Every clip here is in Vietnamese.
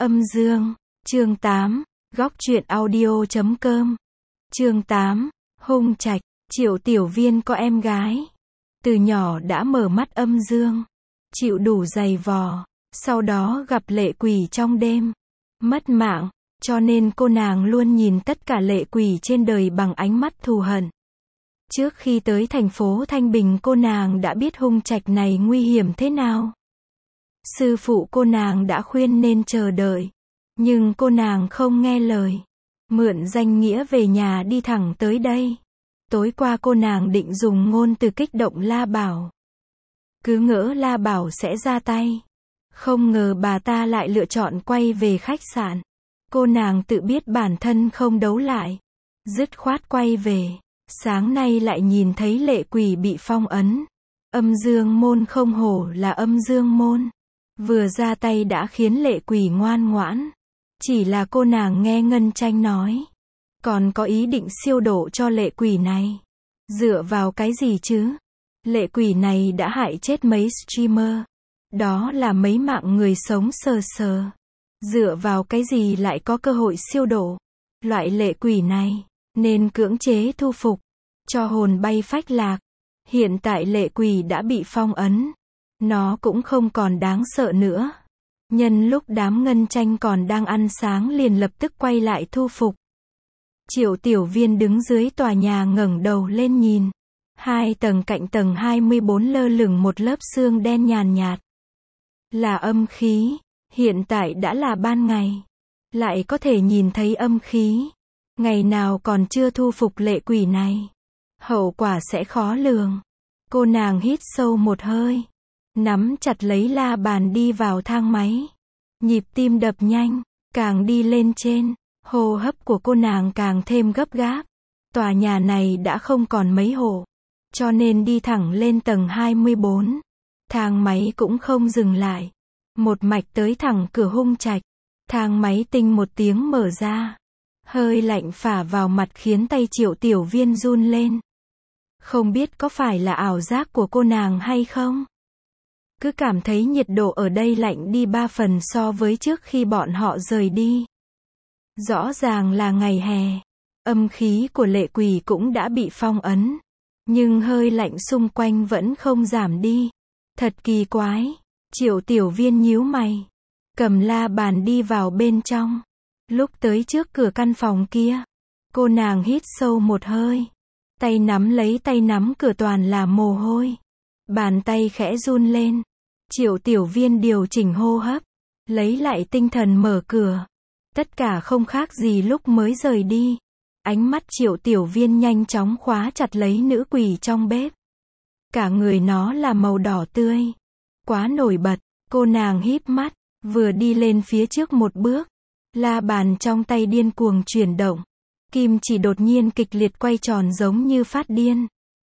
Âm dương, chương 8, góc truyện audio.com. Chương 8, hung trạch, Triệu Tiểu Viên có em gái. Từ nhỏ đã mở mắt âm dương, chịu đủ giày vò, sau đó gặp lệ quỷ trong đêm, mất mạng, cho nên cô nàng luôn nhìn tất cả lệ quỷ trên đời bằng ánh mắt thù hận. Trước khi tới thành phố Thanh Bình cô nàng đã biết hung trạch này nguy hiểm thế nào. Sư phụ cô nàng đã khuyên nên chờ đợi, nhưng cô nàng không nghe lời. Mượn danh nghĩa về nhà đi thẳng tới đây. Tối qua cô nàng định dùng ngôn từ kích động La Bảo. Cứ ngỡ La Bảo sẽ ra tay. Không ngờ bà ta lại lựa chọn quay về khách sạn. Cô nàng tự biết bản thân không đấu lại, dứt khoát quay về. Sáng nay lại nhìn thấy lệ quỷ bị phong ấn. Âm dương môn không hổ là âm dương môn. Vừa ra tay đã khiến lệ quỷ ngoan ngoãn. Chỉ là cô nàng nghe Ngân Tranh nói, còn có ý định siêu độ cho lệ quỷ này. Dựa vào cái gì chứ? Lệ quỷ này đã hại chết mấy streamer. Đó là mấy mạng người sống sờ sờ. Dựa vào cái gì lại có cơ hội siêu độ? Loại lệ quỷ này, nên cưỡng chế thu phục, cho hồn bay phách lạc. Hiện tại lệ quỷ đã bị phong ấn. Nó cũng không còn đáng sợ nữa. Nhân lúc đám Ngân Tranh còn đang ăn sáng liền lập tức quay lại thu phục. Triệu Tiểu Viên đứng dưới tòa nhà ngẩng đầu lên nhìn. 2 tầng cạnh tầng 24 lơ lửng một lớp sương đen nhàn nhạt. Là âm khí. Hiện tại đã là ban ngày. Lại có thể nhìn thấy âm khí. Ngày nào còn chưa thu phục lệ quỷ này. Hậu quả sẽ khó lường. Cô nàng hít sâu một hơi. Nắm chặt lấy la bàn đi vào thang máy. Nhịp tim đập nhanh. Càng đi lên trên, hô hấp của cô nàng càng thêm gấp gáp. Tòa nhà này đã không còn mấy hộ, cho nên đi thẳng lên tầng 24. Thang máy cũng không dừng lại. Một mạch tới thẳng cửa hung trạch. Thang máy tinh một tiếng mở ra. Hơi lạnh phả vào mặt khiến tay Triệu Tiểu Viên run lên. Không biết có phải là ảo giác của cô nàng hay không? Cứ cảm thấy nhiệt độ ở đây lạnh đi 3 phần so với trước khi bọn họ rời đi. Rõ ràng là ngày hè. Âm khí của lệ quỷ cũng đã bị phong ấn. Nhưng hơi lạnh xung quanh vẫn không giảm đi. Thật kỳ quái. Triệu Tiểu Viên nhíu mày. Cầm la bàn đi vào bên trong. Lúc tới trước cửa căn phòng kia, cô nàng hít sâu một hơi. Tay nắm cửa toàn là mồ hôi. Bàn tay khẽ run lên. Triệu Tiểu Viên điều chỉnh hô hấp, lấy lại tinh thần mở cửa. Tất cả không khác gì lúc mới rời đi. Ánh mắt Triệu Tiểu Viên nhanh chóng khóa chặt lấy nữ quỷ trong bếp. Cả người nó là màu đỏ tươi. Quá nổi bật, cô nàng híp mắt, vừa đi lên phía trước một bước. La bàn trong tay điên cuồng chuyển động. Kim chỉ đột nhiên kịch liệt quay tròn giống như phát điên.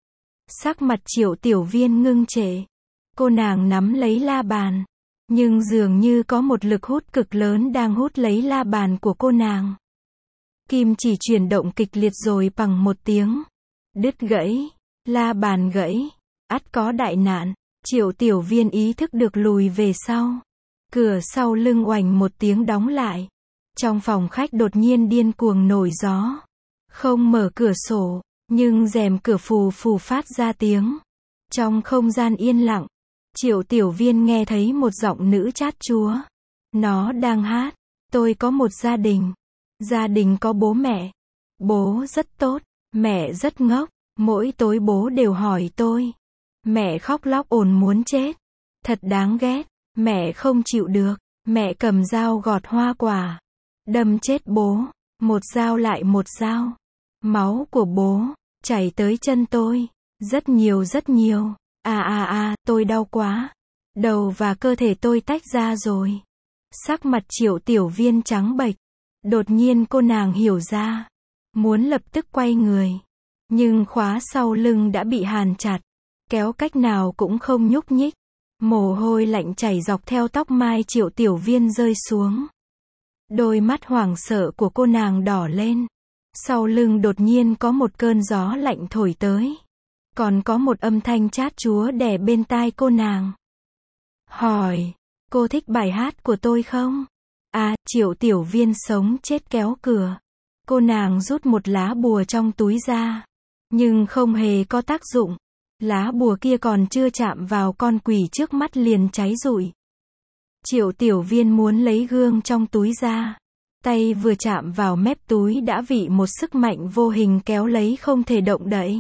Sắc mặt Triệu Tiểu Viên ngưng trệ. Cô nàng nắm lấy la bàn. Nhưng dường như có một lực hút cực lớn đang hút lấy la bàn của cô nàng. Kim chỉ chuyển động kịch liệt rồi bằng một tiếng. Đứt gãy. La bàn gãy. Ắt có đại nạn. Triệu Tiểu Viên ý thức được lùi về sau. Cửa sau lưng oành một tiếng đóng lại. Trong phòng khách đột nhiên điên cuồng nổi gió. Không mở cửa sổ, nhưng rèm cửa phù phù phát ra tiếng. Trong không gian yên lặng, Triệu Tiểu Viên nghe thấy một giọng nữ chát chúa. Nó đang hát, tôi có một gia đình. Gia đình có bố mẹ. Bố rất tốt, mẹ rất ngốc. Mỗi tối bố đều hỏi tôi. Mẹ khóc lóc ồn muốn chết. Thật đáng ghét, mẹ không chịu được. Mẹ cầm dao gọt hoa quả. Đâm chết bố, một dao lại một dao. Máu của bố chảy tới chân tôi, rất nhiều rất nhiều. Tôi đau quá. Đầu và cơ thể tôi tách ra rồi. Sắc mặt Triệu Tiểu Viên trắng bệch. Đột nhiên cô nàng hiểu ra, muốn lập tức quay người, nhưng khóa sau lưng đã bị hàn chặt, kéo cách nào cũng không nhúc nhích. Mồ hôi lạnh chảy dọc theo tóc mai Triệu Tiểu Viên rơi xuống. Đôi mắt hoảng sợ của cô nàng đỏ lên. Sau lưng đột nhiên có một cơn gió lạnh thổi tới. Còn có một âm thanh chát chúa đè bên tai cô nàng. Hỏi, cô thích bài hát của tôi không? Triệu Tiểu Viên sống chết kéo cửa. Cô nàng rút một lá bùa trong túi ra. Nhưng không hề có tác dụng. Lá bùa kia còn chưa chạm vào con quỷ trước mắt liền cháy rụi. Triệu Tiểu Viên muốn lấy gương trong túi ra. Tay vừa chạm vào mép túi đã bị một sức mạnh vô hình kéo lấy không thể động đậy.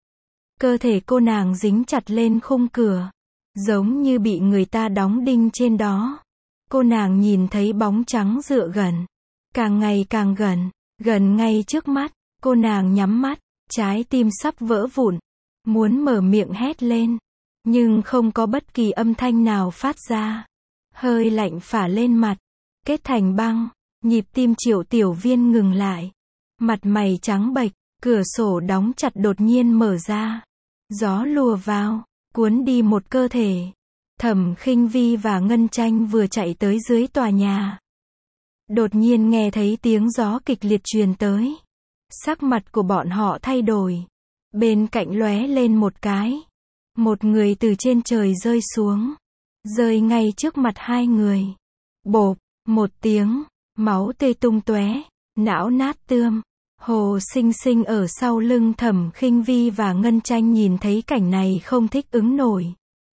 Cơ thể cô nàng dính chặt lên khung cửa. Giống như bị người ta đóng đinh trên đó. Cô nàng nhìn thấy bóng trắng dựa gần. Càng ngày càng gần. Gần ngay trước mắt. Cô nàng nhắm mắt. Trái tim sắp vỡ vụn. Muốn mở miệng hét lên. Nhưng không có bất kỳ âm thanh nào phát ra. Hơi lạnh phả lên mặt. Kết thành băng. Nhịp tim Triệu Tiểu Viên ngừng lại. Mặt mày trắng bệch. Cửa sổ đóng chặt đột nhiên mở ra. Gió lùa vào. Cuốn đi một cơ thể. Thẩm Khinh Vi và Ngân Tranh vừa chạy tới dưới tòa nhà. Đột nhiên nghe thấy tiếng gió kịch liệt truyền tới. Sắc mặt của bọn họ thay đổi. Bên cạnh lóe lên một cái. Một người từ trên trời rơi xuống. Rơi ngay trước mặt hai người. Bộp, một tiếng, máu tươi tung tóe, não nát tươm. Hồ Sinh Sinh ở sau lưng Thẩm Khinh Vi và Ngân Tranh nhìn thấy cảnh này không thích ứng nổi.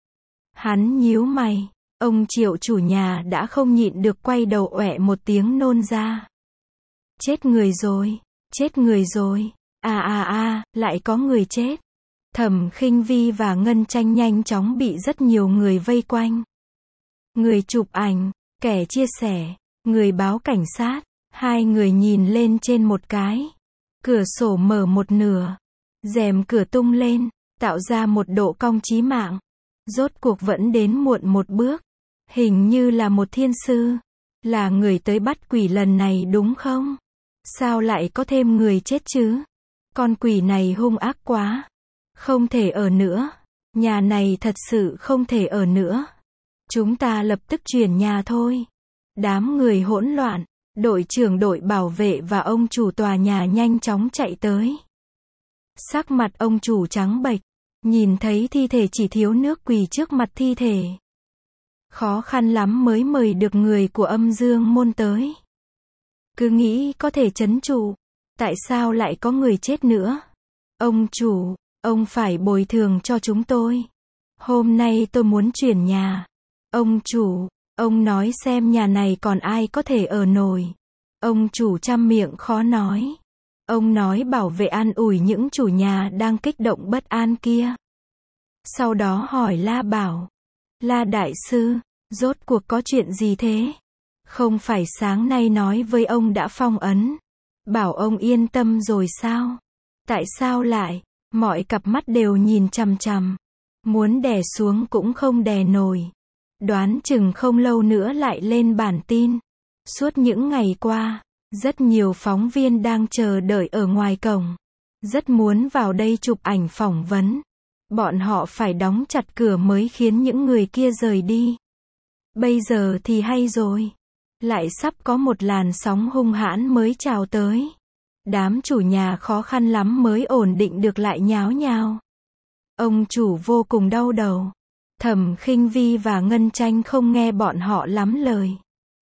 Hắn nhíu mày, ông Triệu chủ nhà đã không nhịn được quay đầu oẹ một tiếng nôn ra. Chết người rồi, chết người rồi, lại có người chết. Thẩm Khinh Vi và Ngân Tranh nhanh chóng bị rất nhiều người vây quanh. Người chụp ảnh, kẻ chia sẻ, người báo cảnh sát, hai người nhìn lên trên một cái. Cửa sổ mở một nửa, rèm cửa tung lên, tạo ra một độ cong chí mạng. Rốt cuộc vẫn đến muộn một bước. Hình như là một thiên sư. Là người tới bắt quỷ lần này đúng không? Sao lại có thêm người chết chứ? Con quỷ này hung ác quá. Không thể ở nữa. Nhà này thật sự không thể ở nữa. Chúng ta lập tức chuyển nhà thôi. Đám người hỗn loạn. Đội trưởng đội bảo vệ và ông chủ tòa nhà nhanh chóng chạy tới. Sắc mặt ông chủ trắng bệch. Nhìn thấy thi thể chỉ thiếu nước quỳ trước mặt thi thể. Khó khăn lắm mới mời được người của Âm Dương môn tới. Cứ nghĩ có thể trấn trụ. Tại sao lại có người chết nữa? Ông chủ, ông phải bồi thường cho chúng tôi. Hôm nay tôi muốn chuyển nhà. Ông chủ, ông nói xem nhà này còn ai có thể ở nổi. Ông chủ trăm miệng khó nói. Ông nói bảo vệ an ủi những chủ nhà đang kích động bất an kia. Sau đó hỏi La Bảo. La đại sư, rốt cuộc có chuyện gì thế? Không phải sáng nay nói với ông đã phong ấn. Bảo ông yên tâm rồi sao? Tại sao lại? Mọi cặp mắt đều nhìn chằm chằm. Muốn đè xuống cũng không đè nổi. Đoán chừng không lâu nữa lại lên bản tin. Suốt những ngày qua, rất nhiều phóng viên đang chờ đợi ở ngoài cổng. Rất muốn vào đây chụp ảnh phỏng vấn. Bọn họ phải đóng chặt cửa mới khiến những người kia rời đi. Bây giờ thì hay rồi. Lại sắp có một làn sóng hung hãn mới trào tới. Đám chủ nhà khó khăn lắm mới ổn định được lại nháo nhào. Ông chủ vô cùng đau đầu. Thẩm Khinh Vi và Ngân Tranh không nghe bọn họ lắm lời.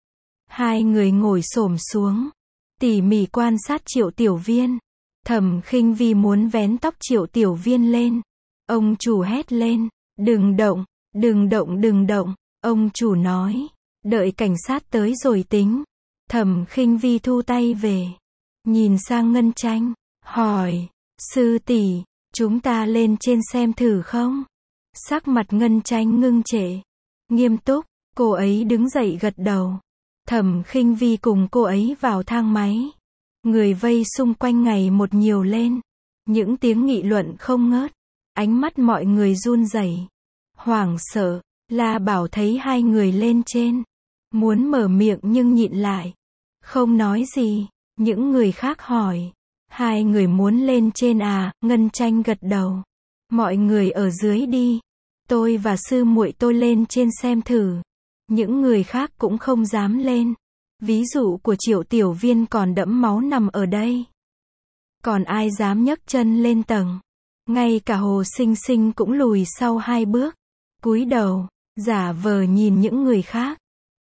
Hai người ngồi xổm xuống. Tỉ mỉ quan sát Triệu Tiểu Viên. Thẩm Khinh Vi muốn vén tóc Triệu Tiểu Viên lên. Ông chủ hét lên. Đừng động, đừng động, đừng động. Ông chủ nói. Đợi cảnh sát tới rồi tính. Thẩm Khinh Vi thu tay về. Nhìn sang Ngân Tranh. Hỏi. Sư tỷ, chúng ta lên trên xem thử không? Sắc mặt Ngân Tranh ngưng trệ. Nghiêm túc, cô ấy đứng dậy gật đầu. Thẩm Khinh Vi cùng cô ấy vào thang máy. Người vây xung quanh ngày một nhiều lên. Những tiếng nghị luận không ngớt. Ánh mắt mọi người run rẩy. Hoảng sợ, La Bảo thấy hai người lên trên. Muốn mở miệng nhưng nhịn lại. Không nói gì. Những người khác hỏi. Hai người muốn lên trên à? Ngân Tranh gật đầu. Mọi người ở dưới đi. Tôi và sư muội tôi lên trên xem thử. Những người khác cũng không dám lên. Ví dụ của Triệu Tiểu Viên còn đẫm máu nằm ở đây. Còn ai dám nhấc chân lên tầng. Ngay cả Hồ Sinh Sinh cũng lùi sau 2 bước. Cúi đầu, giả vờ nhìn những người khác.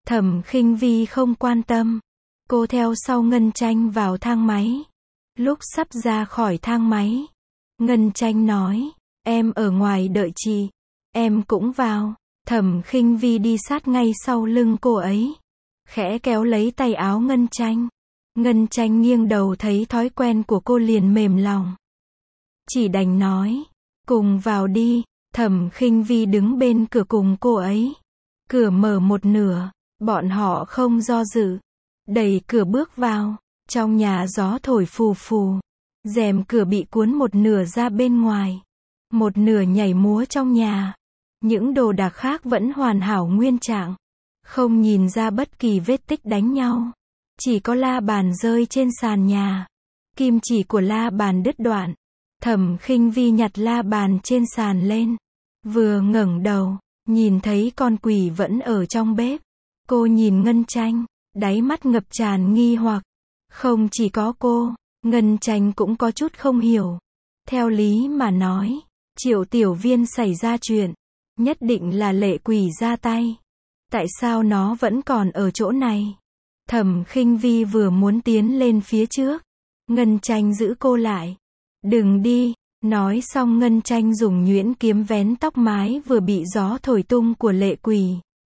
Thẩm Khinh Vi không quan tâm. Cô theo sau Ngân Tranh vào thang máy. Lúc sắp ra khỏi thang máy, Ngân Tranh nói, em ở ngoài đợi chị. Em cũng vào. Thẩm Khinh Vi đi sát ngay sau lưng cô ấy, khẽ kéo lấy tay áo Ngân Tranh. Ngân Tranh nghiêng đầu thấy thói quen của cô liền mềm lòng. Chỉ đành nói, cùng vào đi. Thẩm Khinh Vi đứng bên cửa cùng cô ấy. Cửa mở một nửa, bọn họ không do dự, đẩy cửa bước vào. Trong nhà gió thổi phù phù, rèm cửa bị cuốn một nửa ra bên ngoài, một nửa nhảy múa trong nhà. Những đồ đạc khác vẫn hoàn hảo nguyên trạng, không nhìn ra bất kỳ vết tích đánh nhau. Chỉ có la bàn rơi trên sàn nhà, kim chỉ của la bàn đứt đoạn. Thẩm Khinh Vi nhặt la bàn trên sàn lên, vừa ngẩng đầu, nhìn thấy con quỷ vẫn ở trong bếp. Cô nhìn Ngân Tranh, đáy mắt ngập tràn nghi hoặc. Không chỉ có cô, Ngân Tranh cũng có chút không hiểu. Theo lý mà nói, Triệu Tiểu Viên xảy ra chuyện, nhất định là lệ quỷ ra tay. Tại sao nó vẫn còn ở chỗ này? Thẩm Khinh Vi vừa muốn tiến lên phía trước, Ngân Tranh giữ cô lại. Đừng đi. Nói xong Ngân Tranh dùng nhuyễn kiếm vén tóc mái vừa bị gió thổi tung của lệ quỷ.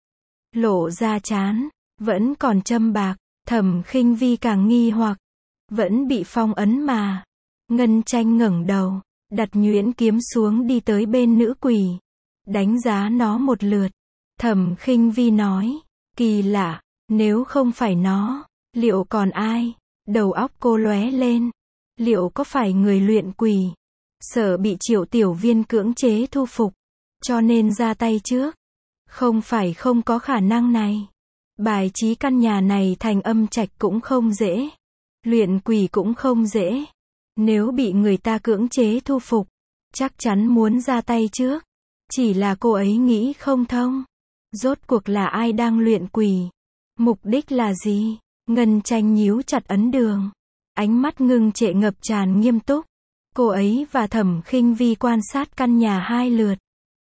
Lộ ra trán, vẫn còn châm bạc. Thẩm Khinh Vi càng nghi hoặc, vẫn bị phong ấn mà. Ngân Tranh ngẩng đầu, đặt nhuyễn kiếm xuống đi tới bên nữ quỷ, đánh giá nó một lượt. Thẩm Khinh Vi nói, kỳ lạ, nếu không phải nó, liệu còn ai? Đầu óc cô lóe lên, liệu có phải người luyện quỷ, sợ bị Triệu Tiểu Viên cưỡng chế thu phục, cho nên ra tay trước? Không phải không có khả năng này. Bài trí căn nhà này thành âm trạch cũng không dễ, luyện quỷ cũng không dễ. Nếu bị người ta cưỡng chế thu phục, chắc chắn muốn ra tay trước. Chỉ là cô ấy nghĩ không thông. Rốt cuộc là ai đang luyện quỷ? Mục đích là gì? Ngân Tranh nhíu chặt ấn đường, ánh mắt ngưng trệ ngập tràn nghiêm túc. Cô ấy và Thẩm Khinh Vi quan sát căn nhà 2 lượt.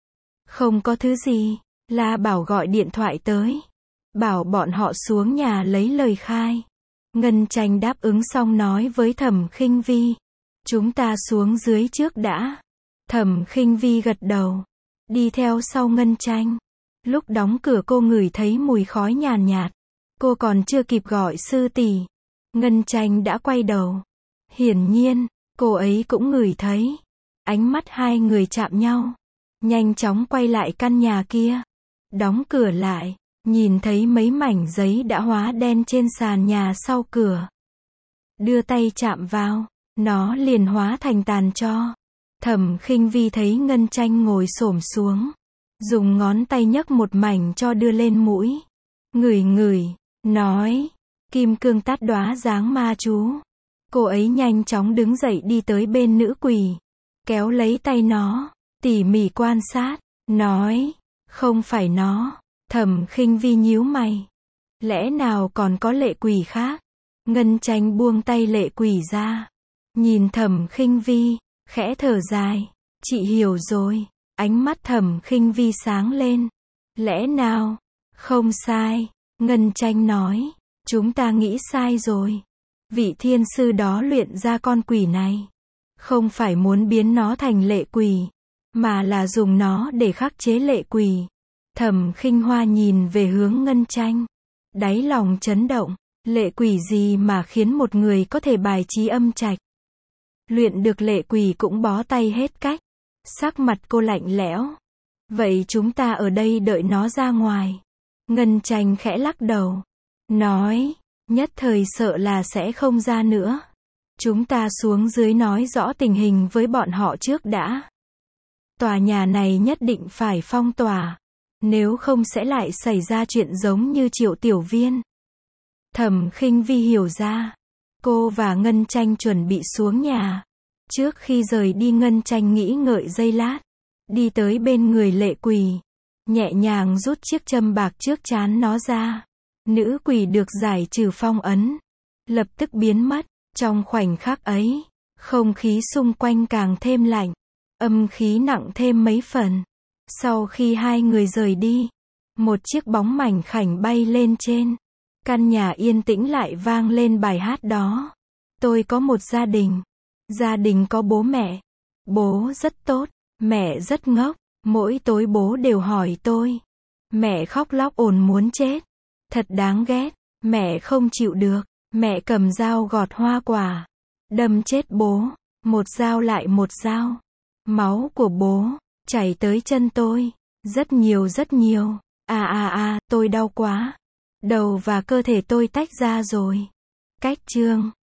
Không có thứ gì. La Bảo gọi điện thoại tới, bảo bọn họ xuống nhà lấy lời khai. Ngân Tranh đáp ứng xong nói với Thẩm Khinh Vi, chúng ta xuống dưới trước đã. Thẩm Khinh Vi gật đầu, đi theo sau Ngân Tranh. Lúc đóng cửa cô ngửi thấy mùi khói nhàn nhạt. Cô còn chưa kịp gọi sư tỷ, Ngân Tranh đã quay đầu. Hiển nhiên, cô ấy cũng ngửi thấy. Ánh mắt hai người chạm nhau, nhanh chóng quay lại căn nhà kia. Đóng cửa lại, nhìn thấy mấy mảnh giấy đã hóa đen trên sàn nhà sau cửa. Đưa tay chạm vào, nó liền hóa thành tàn tro. Thẩm Khinh Vi thấy Ngân Tranh ngồi xổm xuống, dùng ngón tay nhấc một mảnh tro đưa lên mũi. Ngửi ngửi, nói, kim cương tát đóa dáng ma chú. Cô ấy nhanh chóng đứng dậy đi tới bên nữ quỷ, kéo lấy tay nó, tỉ mỉ quan sát, nói, không phải nó. Thẩm Khinh Vi nhíu mày. Lẽ nào còn có lệ quỷ khác? Ngân Tranh buông tay lệ quỷ ra, nhìn Thẩm Khinh Vi, khẽ thở dài. Chị hiểu rồi. Ánh mắt Thẩm Khinh Vi sáng lên. Lẽ nào? Không sai. Ngân Tranh nói, chúng ta nghĩ sai rồi. Vị thiên sư đó luyện ra con quỷ này, không phải muốn biến nó thành lệ quỷ, mà là dùng nó để khắc chế lệ quỷ. Thẩm Khinh Hoa nhìn về hướng Ngân Tranh, đáy lòng chấn động. Lệ quỷ gì mà khiến một người có thể bài trí âm trạch? Luyện được lệ quỷ cũng bó tay hết cách. Sắc mặt cô lạnh lẽo. Vậy chúng ta ở đây đợi nó ra ngoài. Ngân Tranh khẽ lắc đầu, nói, nhất thời sợ là sẽ không ra nữa. Chúng ta xuống dưới nói rõ tình hình với bọn họ trước đã. Tòa nhà này nhất định phải phong tỏa, nếu không sẽ lại xảy ra chuyện giống như Triệu Tiểu Viên. Thẩm Khinh Vi hiểu ra. Cô và Ngân Tranh chuẩn bị xuống nhà. Trước khi rời đi Ngân Tranh nghĩ ngợi giây lát, đi tới bên người lệ quỷ, nhẹ nhàng rút chiếc châm bạc trước trán nó ra. Nữ quỷ được giải trừ phong ấn, lập tức biến mất. Trong khoảnh khắc ấy, không khí xung quanh càng thêm lạnh, âm khí nặng thêm mấy phần. Sau khi hai người rời đi, Một chiếc bóng mảnh khảnh bay lên trên. Căn nhà yên tĩnh lại vang lên bài hát đó. Tôi có một gia đình. Gia đình có bố mẹ. Bố rất tốt, mẹ rất ngốc. Mỗi tối bố đều hỏi tôi. Mẹ khóc lóc ồn muốn chết. Thật đáng ghét. Mẹ không chịu được. Mẹ cầm dao gọt hoa quả. Đâm chết bố. Một dao lại một dao. Máu của bố chảy tới chân tôi. Rất nhiều rất nhiều. Tôi đau quá. Đầu và cơ thể tôi tách ra rồi. Cách chương